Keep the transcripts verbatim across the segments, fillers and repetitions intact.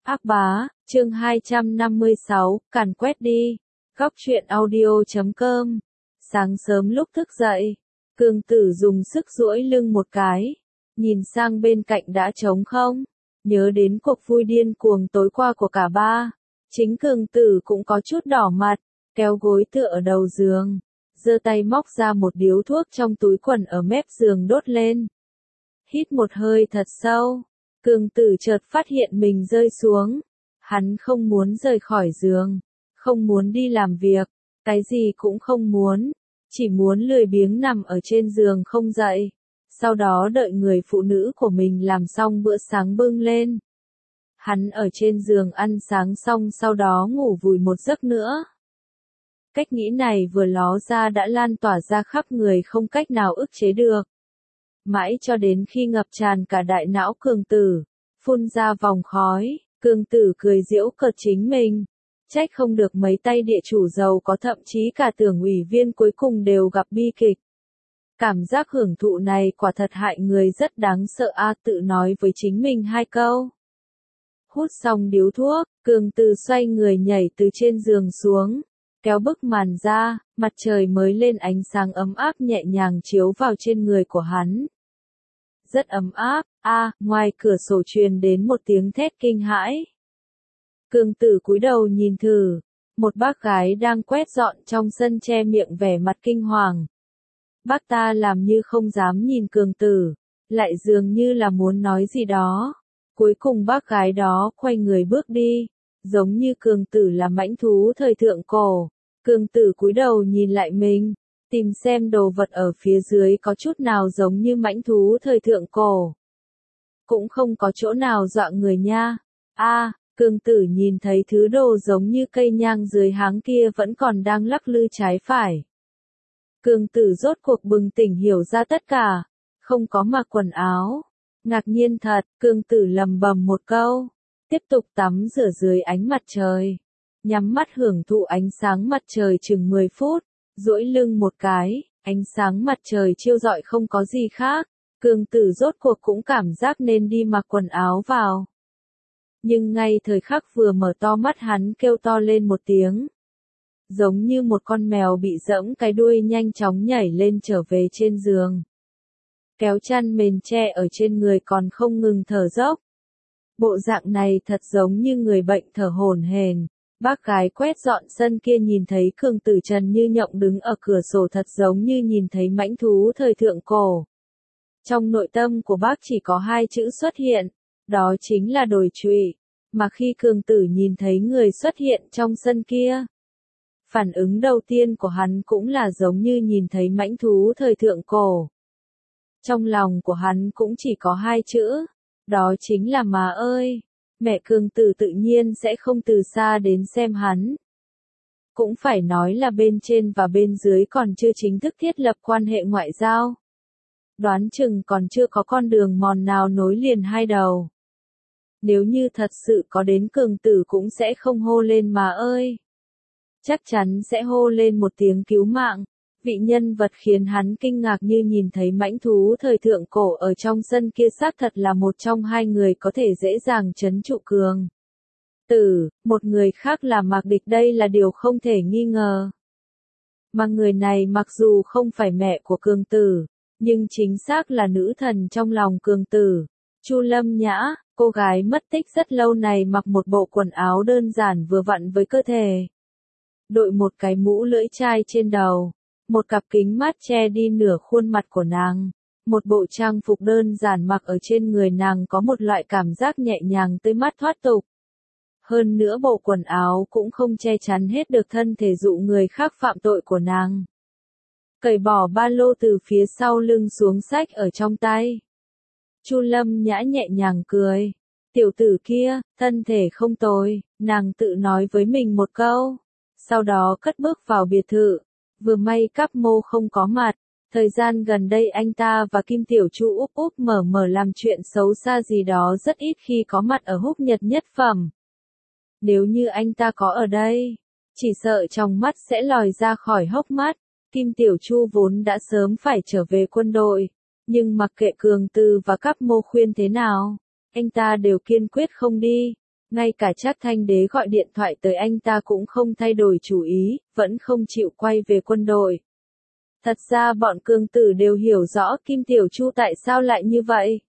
Ác bá, chương hai trăm năm mươi sáu, càn quét đi. Góc truyện audio chấm com. Sáng sớm lúc thức dậy, Cường Tử dùng sức duỗi lưng một cái, nhìn sang bên cạnh đã trống không, nhớ đến cuộc vui điên cuồng tối qua của cả ba. Chính Cường Tử cũng có chút đỏ mặt, kéo gối tựa ở đầu giường, giơ tay móc ra một điếu thuốc trong túi quần ở mép giường đốt lên. Hít một hơi thật sâu, Cường Tử chợt phát hiện mình rơi xuống. Hắn không muốn rời khỏi giường, không muốn đi làm việc, cái gì cũng không muốn, chỉ muốn lười biếng nằm ở trên giường không dậy, sau đó đợi người phụ nữ của mình làm xong bữa sáng bưng lên. Hắn ở trên giường ăn sáng xong sau đó ngủ vùi một giấc nữa. Cách nghĩ này vừa ló ra đã lan tỏa ra khắp người không cách nào ức chế được. Mãi cho đến khi ngập tràn cả đại não Cường Tử, phun ra vòng khói, Cường Tử cười giễu cợt chính mình. Trách không được mấy tay địa chủ giàu có thậm chí cả tưởng ủy viên cuối cùng đều gặp bi kịch. Cảm giác hưởng thụ này quả thật hại người rất đáng sợ a, tự nói với chính mình hai câu. Hút xong điếu thuốc, Cường Tử xoay người nhảy từ trên giường xuống, kéo bức màn ra, mặt trời mới lên ánh sáng ấm áp nhẹ nhàng chiếu vào trên người của hắn. Rất ấm áp, a, à, ngoài cửa sổ truyền đến một tiếng thét kinh hãi. Cường Tử cúi đầu nhìn thử, một bác gái đang quét dọn trong sân che miệng vẻ mặt kinh hoàng. Bác ta làm như không dám nhìn Cường Tử, lại dường như là muốn nói gì đó. Cuối cùng bác gái đó quay người bước đi, giống như Cường Tử là mãnh thú thời thượng cổ. Cường Tử cúi đầu nhìn lại mình, tìm xem đồ vật ở phía dưới có chút nào giống như mãnh thú thời thượng cổ. Cũng không có chỗ nào dọa người nha. A, à, Cường Tử nhìn thấy thứ đồ giống như cây nhang dưới háng kia vẫn còn đang lắc lư trái phải. Cường Tử rốt cuộc bừng tỉnh hiểu ra tất cả, không có mặc quần áo. Ngạc nhiên thật, Cường Tử lầm bầm một câu, tiếp tục tắm rửa dưới ánh mặt trời. Nhắm mắt hưởng thụ ánh sáng mặt trời chừng mười phút, duỗi lưng một cái, ánh sáng mặt trời chiếu rọi không có gì khác, Cường Tử rốt cuộc cũng cảm giác nên đi mặc quần áo vào. Nhưng ngay thời khắc vừa mở to mắt hắn kêu to lên một tiếng. Giống như một con mèo bị giẫm cái đuôi nhanh chóng nhảy lên trở về trên giường. Kéo chăn mền che ở trên người còn không ngừng thở dốc. Bộ dạng này thật giống như người bệnh thở hổn hển. Bác gái quét dọn sân kia nhìn thấy Cường Tử trần như nhộng đứng ở cửa sổ thật giống như nhìn thấy mãnh thú thời thượng cổ. Trong nội tâm của bác chỉ có hai chữ xuất hiện, đó chính là đồi trụy, mà khi Cường Tử nhìn thấy người xuất hiện trong sân kia, phản ứng đầu tiên của hắn cũng là giống như nhìn thấy mãnh thú thời thượng cổ. Trong lòng của hắn cũng chỉ có hai chữ, đó chính là má ơi. Mẹ Cường Tử tự nhiên sẽ không từ xa đến xem hắn. Cũng phải nói là bên trên và bên dưới còn chưa chính thức thiết lập quan hệ ngoại giao. Đoán chừng còn chưa có con đường mòn nào nối liền hai đầu. Nếu như thật sự có đến Cường Tử cũng sẽ không hô lên má ơi. Chắc chắn sẽ hô lên một tiếng cứu mạng. Vị nhân vật khiến hắn kinh ngạc như nhìn thấy mãnh thú thời thượng cổ ở trong sân kia xác thật là một trong hai người có thể dễ dàng trấn trụ Cường Tử, một người khác là Mạc Địch, đây là điều không thể nghi ngờ. Mà người này mặc dù không phải mẹ của Cường Tử, nhưng chính xác là nữ thần trong lòng Cường Tử. Chu Lâm Nhã, cô gái mất tích rất lâu này mặc một bộ quần áo đơn giản vừa vặn với cơ thể. Đội một cái mũ lưỡi chai trên đầu. Một cặp kính mát che đi nửa khuôn mặt của nàng. Một bộ trang phục đơn giản mặc ở trên người nàng có một loại cảm giác nhẹ nhàng tươi mát thoát tục. Hơn nữa bộ quần áo cũng không che chắn hết được thân thể dụ người khác phạm tội của nàng. Cởi bỏ ba lô từ phía sau lưng xuống xách ở trong tay. Chu Lâm Nhã nhẹ nhàng cười. Tiểu tử kia, thân thể không tồi, nàng tự nói với mình một câu. Sau đó cất bước vào biệt thự. Vừa may Cáp Mô không có mặt, thời gian gần đây anh ta và Kim Tiểu Chu úp úp mở mở làm chuyện xấu xa gì đó rất ít khi có mặt ở Húc Nhật nhất phẩm. Nếu như anh ta có ở đây, chỉ sợ trong mắt sẽ lòi ra khỏi hốc mắt. Kim Tiểu Chu vốn đã sớm phải trở về quân đội, nhưng mặc kệ Cường Tử và Cáp Mô khuyên thế nào, anh ta đều kiên quyết không đi. Ngay cả Trác Thanh Đế gọi điện thoại tới anh ta cũng không thay đổi chủ ý, vẫn không chịu quay về quân đội. Thật ra bọn Cương Tử đều hiểu rõ Kim Tiểu Chu tại sao lại như vậy.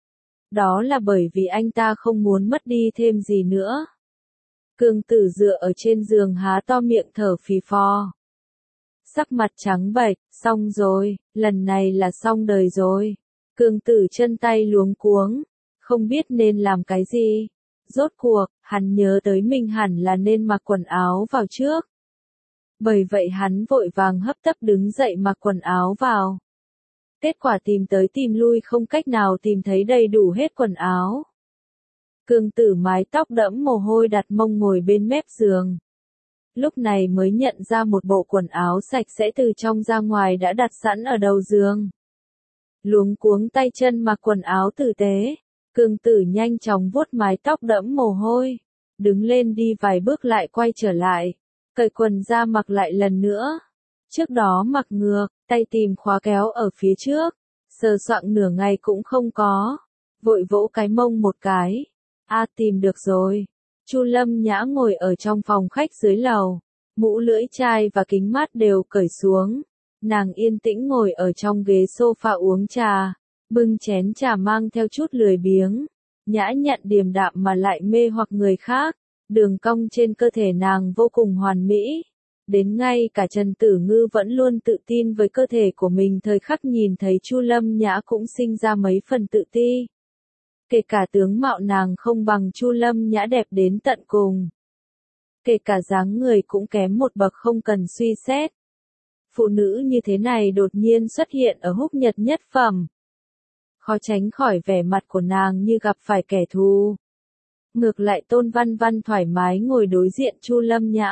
Đó là bởi vì anh ta không muốn mất đi thêm gì nữa. Cương Tử dựa ở trên giường há to miệng thở phì phò. Sắc mặt trắng bệch, xong rồi, lần này là xong đời rồi. Cương Tử chân tay luống cuống, không biết nên làm cái gì. Rốt cuộc, hắn nhớ tới mình hẳn là nên mặc quần áo vào trước. Bởi vậy hắn vội vàng hấp tấp đứng dậy mặc quần áo vào. Kết quả tìm tới tìm lui không cách nào tìm thấy đầy đủ hết quần áo. Cương Tử mái tóc đẫm mồ hôi đặt mông ngồi bên mép giường. Lúc này mới nhận ra một bộ quần áo sạch sẽ từ trong ra ngoài đã đặt sẵn ở đầu giường. Luống cuống tay chân mặc quần áo tử tế, Cương Tử nhanh chóng vuốt mái tóc đẫm mồ hôi, đứng lên đi vài bước lại quay trở lại, cởi quần ra mặc lại lần nữa. Trước đó mặc ngược, tay tìm khóa kéo ở phía trước, sờ soạng nửa ngày cũng không có, vội vỗ cái mông một cái. A tìm được rồi. Chu Lâm Nhã ngồi ở trong phòng khách dưới lầu, mũ lưỡi chai và kính mát đều cởi xuống. Nàng yên tĩnh ngồi ở trong ghế sofa uống trà, bưng chén trà mang theo chút lười biếng, nhã nhặn điềm đạm mà lại mê hoặc người khác. Đường cong trên cơ thể nàng vô cùng hoàn mỹ. Đến ngay cả Trần Tử Ngư vẫn luôn tự tin với cơ thể của mình, thời khắc nhìn thấy Chu Lâm Nhã cũng sinh ra mấy phần tự ti. Kể cả tướng mạo nàng không bằng Chu Lâm Nhã đẹp đến tận cùng. Kể cả dáng người cũng kém một bậc không cần suy xét. Phụ nữ như thế này đột nhiên xuất hiện ở Húc Nhật nhất phẩm. Khó tránh khỏi vẻ mặt của nàng như gặp phải kẻ thù. Ngược lại Tôn Văn Văn thoải mái ngồi đối diện Chu Lâm Nhã.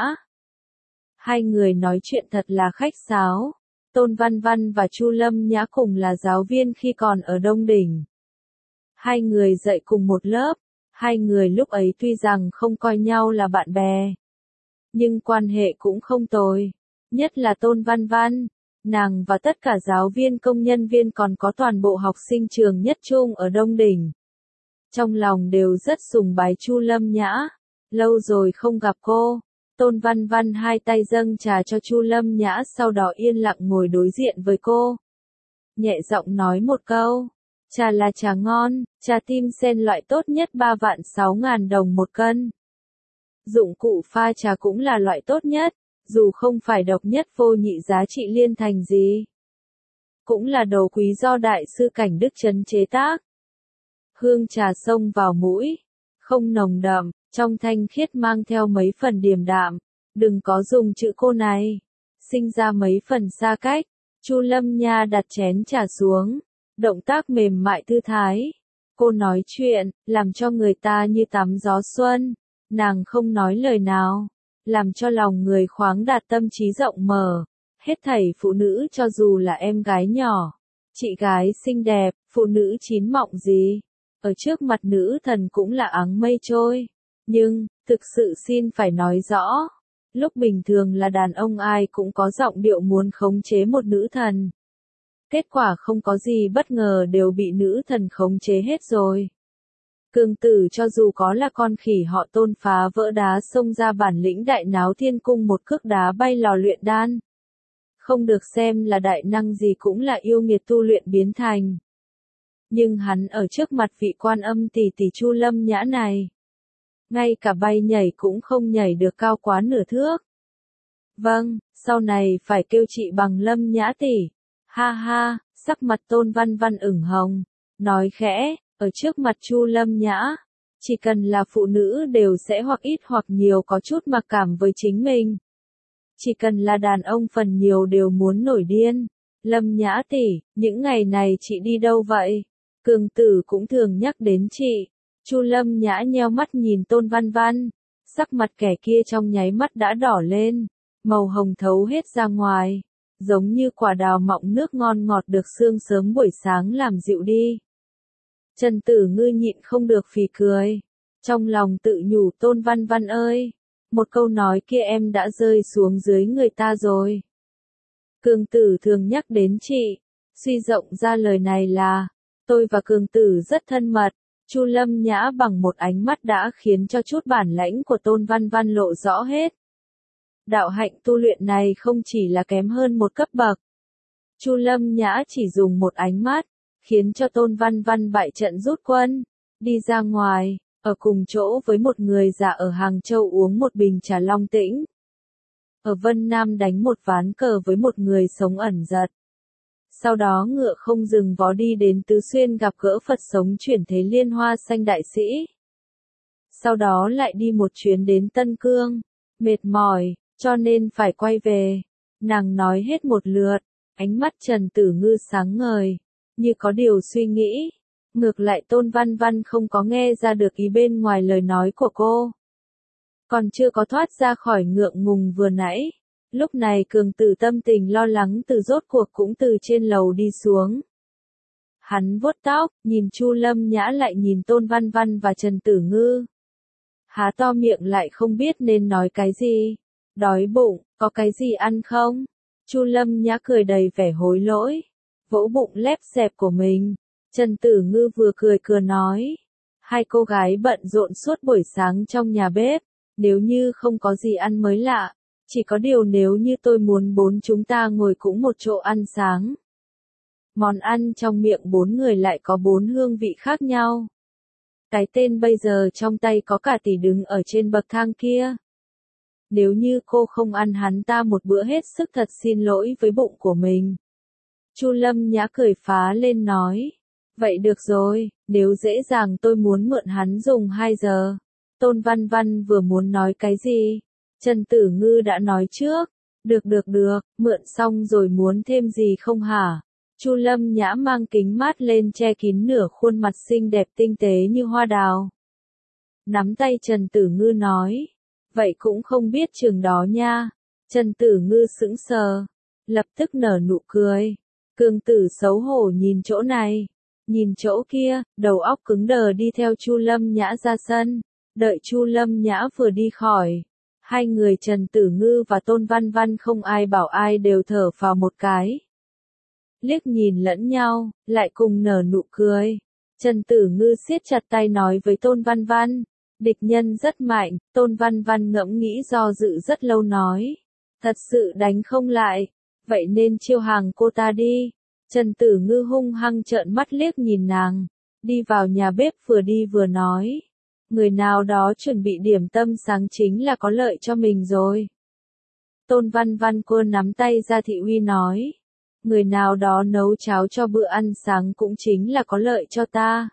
Hai người nói chuyện thật là khách sáo. Tôn Văn Văn và Chu Lâm Nhã cùng là giáo viên khi còn ở Đông Đỉnh. Hai người dạy cùng một lớp. Hai người lúc ấy tuy rằng không coi nhau là bạn bè, nhưng quan hệ cũng không tồi. Nhất là Tôn Văn Văn, nàng và tất cả giáo viên công nhân viên còn có toàn bộ học sinh trường nhất trung ở Đông Đỉnh. Trong lòng đều rất sùng bái Chu Lâm Nhã. Lâu rồi không gặp cô. Tôn Văn Văn hai tay dâng trà cho Chu Lâm Nhã, sau đó yên lặng ngồi đối diện với cô. Nhẹ giọng nói một câu. Trà là trà ngon, trà tim sen loại tốt nhất ba vạn sáu ngàn đồng một cân. Dụng cụ pha trà cũng là loại tốt nhất, dù không phải độc nhất vô nhị giá trị liên thành gì. Cũng là đồ quý do đại sư Cảnh Đức Trấn chế tác. Hương trà xông vào mũi, không nồng đậm, trong thanh khiết mang theo mấy phần điềm đạm, đừng có dùng chữ cô này, sinh ra mấy phần xa cách. Chu Lâm Nha đặt chén trà xuống, động tác mềm mại thư thái. Cô nói chuyện, làm cho người ta như tắm gió xuân, nàng không nói lời nào, làm cho lòng người khoáng đạt, tâm trí rộng mở. Hết thảy phụ nữ cho dù là em gái nhỏ, chị gái xinh đẹp, phụ nữ chín mọng gì, ở trước mặt nữ thần cũng là áng mây trôi. Nhưng, thực sự xin phải nói rõ, lúc bình thường là đàn ông ai cũng có giọng điệu muốn khống chế một nữ thần. Kết quả không có gì bất ngờ đều bị nữ thần khống chế hết rồi. Cương Tử cho dù có là con khỉ họ Tôn phá vỡ đá xông ra bản lĩnh đại náo thiên cung một cước đá bay lò luyện đan. Không được xem là đại năng gì cũng là yêu nghiệt tu luyện biến thành. Nhưng hắn ở trước mặt vị Quan Âm tỷ tỷ Chu Lâm Nhã này, ngay cả bay nhảy cũng không nhảy được cao quá nửa thước. Vâng, sau này phải kêu chị bằng Lâm Nhã tỷ. Ha ha, sắc mặt Tôn Văn Văn ửng hồng, nói khẽ, ở trước mặt Chu Lâm Nhã, chỉ cần là phụ nữ đều sẽ hoặc ít hoặc nhiều có chút mặc cảm với chính mình. Chỉ cần là đàn ông phần nhiều đều muốn nổi điên. Lâm Nhã tỷ, những ngày này chị đi đâu vậy? Cường Tử cũng thường nhắc đến chị. Chu Lâm Nhã nheo mắt nhìn Tôn Văn Văn, sắc mặt kẻ kia trong nháy mắt đã đỏ lên, màu hồng thấu hết ra ngoài, giống như quả đào mọng nước ngon ngọt được sương sớm buổi sáng làm dịu đi. Trần Tử Ngư nhịn không được phì cười, trong lòng tự nhủ Tôn Văn Văn ơi, một câu nói kia em đã rơi xuống dưới người ta rồi. Cường Tử thường nhắc đến chị, suy rộng ra lời này là, tôi và Cường Tử rất thân mật, Chu Lâm Nhã bằng một ánh mắt đã khiến cho chút bản lãnh của Tôn Văn Văn lộ rõ hết. Đạo hạnh tu luyện này không chỉ là kém hơn một cấp bậc. Chu Lâm Nhã chỉ dùng một ánh mắt, khiến cho Tôn Văn Văn bại trận rút quân, đi ra ngoài, ở cùng chỗ với một người già ở Hàng Châu uống một bình trà long tĩnh. Ở Vân Nam đánh một ván cờ với một người sống ẩn giật. Sau đó ngựa không dừng vó đi đến Tứ Xuyên gặp gỡ Phật sống chuyển thế Liên Hoa Xanh đại sĩ. Sau đó lại đi một chuyến đến Tân Cương, mệt mỏi, cho nên phải quay về. Nàng nói hết một lượt, ánh mắt Trần Tử Ngư sáng ngời, như có điều suy nghĩ. Ngược lại Tôn Văn Văn không có nghe ra được ý bên ngoài lời nói của cô. Còn chưa có thoát ra khỏi ngượng ngùng vừa nãy. Lúc này Cường Tử tâm tình lo lắng từ rốt cuộc cũng từ trên lầu đi xuống. Hắn vuốt tóc, nhìn Chu Lâm Nhã lại nhìn Tôn Văn Văn và Trần Tử Ngư. Há to miệng lại không biết nên nói cái gì. Đói bụng, có cái gì ăn không? Chu Lâm Nhã cười đầy vẻ hối lỗi, vỗ bụng lép xẹp của mình. Trần Tử Ngư vừa cười vừa nói. Hai cô gái bận rộn suốt buổi sáng trong nhà bếp, nếu như không có gì ăn mới lạ. Chỉ có điều nếu như tôi muốn bốn chúng ta ngồi cũng một chỗ ăn sáng. Món ăn trong miệng bốn người lại có bốn hương vị khác nhau. Cái tên bây giờ trong tay có cả tỷ đứng ở trên bậc thang kia. Nếu như cô không ăn hắn ta một bữa hết sức thật xin lỗi với bụng của mình. Chu Lâm Nhã cười phá lên nói. Vậy được rồi, nếu dễ dàng tôi muốn mượn hắn dùng hai giờ. Tôn Văn Văn vừa muốn nói cái gì? Trần Tử Ngư đã nói trước. Được được được, mượn xong rồi muốn thêm gì không hả? Chu Lâm Nhã mang kính mát lên che kín nửa khuôn mặt xinh đẹp tinh tế như hoa đào. Nắm tay Trần Tử Ngư nói. Vậy cũng không biết trường đó nha. Trần Tử Ngư sững sờ. Lập tức nở nụ cười. Cường Tử xấu hổ nhìn chỗ này. Nhìn chỗ kia, đầu óc cứng đờ đi theo Chu Lâm Nhã ra sân. Đợi Chu Lâm Nhã vừa đi khỏi. Hai người Trần Tử Ngư và Tôn Văn Văn không ai bảo ai đều thở phào một cái. Liếc nhìn lẫn nhau, lại cùng nở nụ cười. Trần Tử Ngư siết chặt tay nói với Tôn Văn Văn. Địch nhân rất mạnh, Tôn Văn Văn ngẫm nghĩ do dự rất lâu nói. Thật sự đánh không lại, vậy nên chiêu hàng cô ta đi. Trần Tử Ngư hung hăng trợn mắt liếc nhìn nàng. Đi vào nhà bếp vừa đi vừa nói. Người nào đó chuẩn bị điểm tâm sáng chính là có lợi cho mình rồi. Tôn Văn Văn cô nắm tay ra Thị Uy nói. Người nào đó nấu cháo cho bữa ăn sáng cũng chính là có lợi cho ta.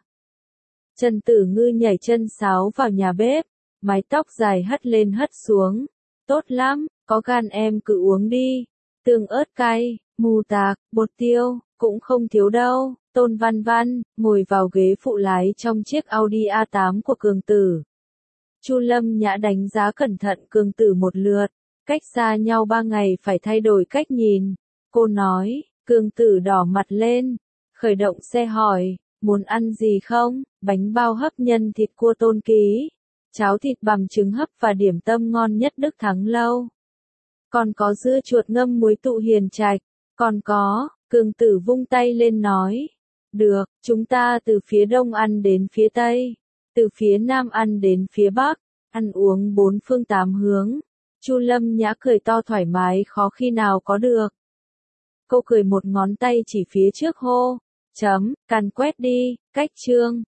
Trần Tử Ngư nhảy chân sáo vào nhà bếp, mái tóc dài hất lên hất xuống. Tốt lắm, có gan em cứ uống đi. Tương ớt cay, mù tạc, bột tiêu, cũng không thiếu đâu. Tôn Văn Văn, ngồi vào ghế phụ lái trong chiếc Audi A tám của Cường Tử. Chu Lâm Nhã đánh giá cẩn thận Cường Tử một lượt, cách xa nhau ba ngày phải thay đổi cách nhìn. Cô nói, Cường Tử đỏ mặt lên, khởi động xe hỏi, muốn ăn gì không? Bánh bao hấp nhân thịt cua Tôn Ký, cháo thịt bằm trứng hấp và điểm tâm ngon nhất Đức Thắng Lâu. Còn có dưa chuột ngâm muối tụ Hiền Trạch, còn có, Cường Tử vung tay lên nói. Được, chúng ta từ phía đông ăn đến phía tây, từ phía nam ăn đến phía bắc, ăn uống bốn phương tám hướng. Chu Lâm Nhã cười to thoải mái khó khi nào có được. Cô cười một ngón tay chỉ phía trước hô, chấm, càn quét đi, cách chương.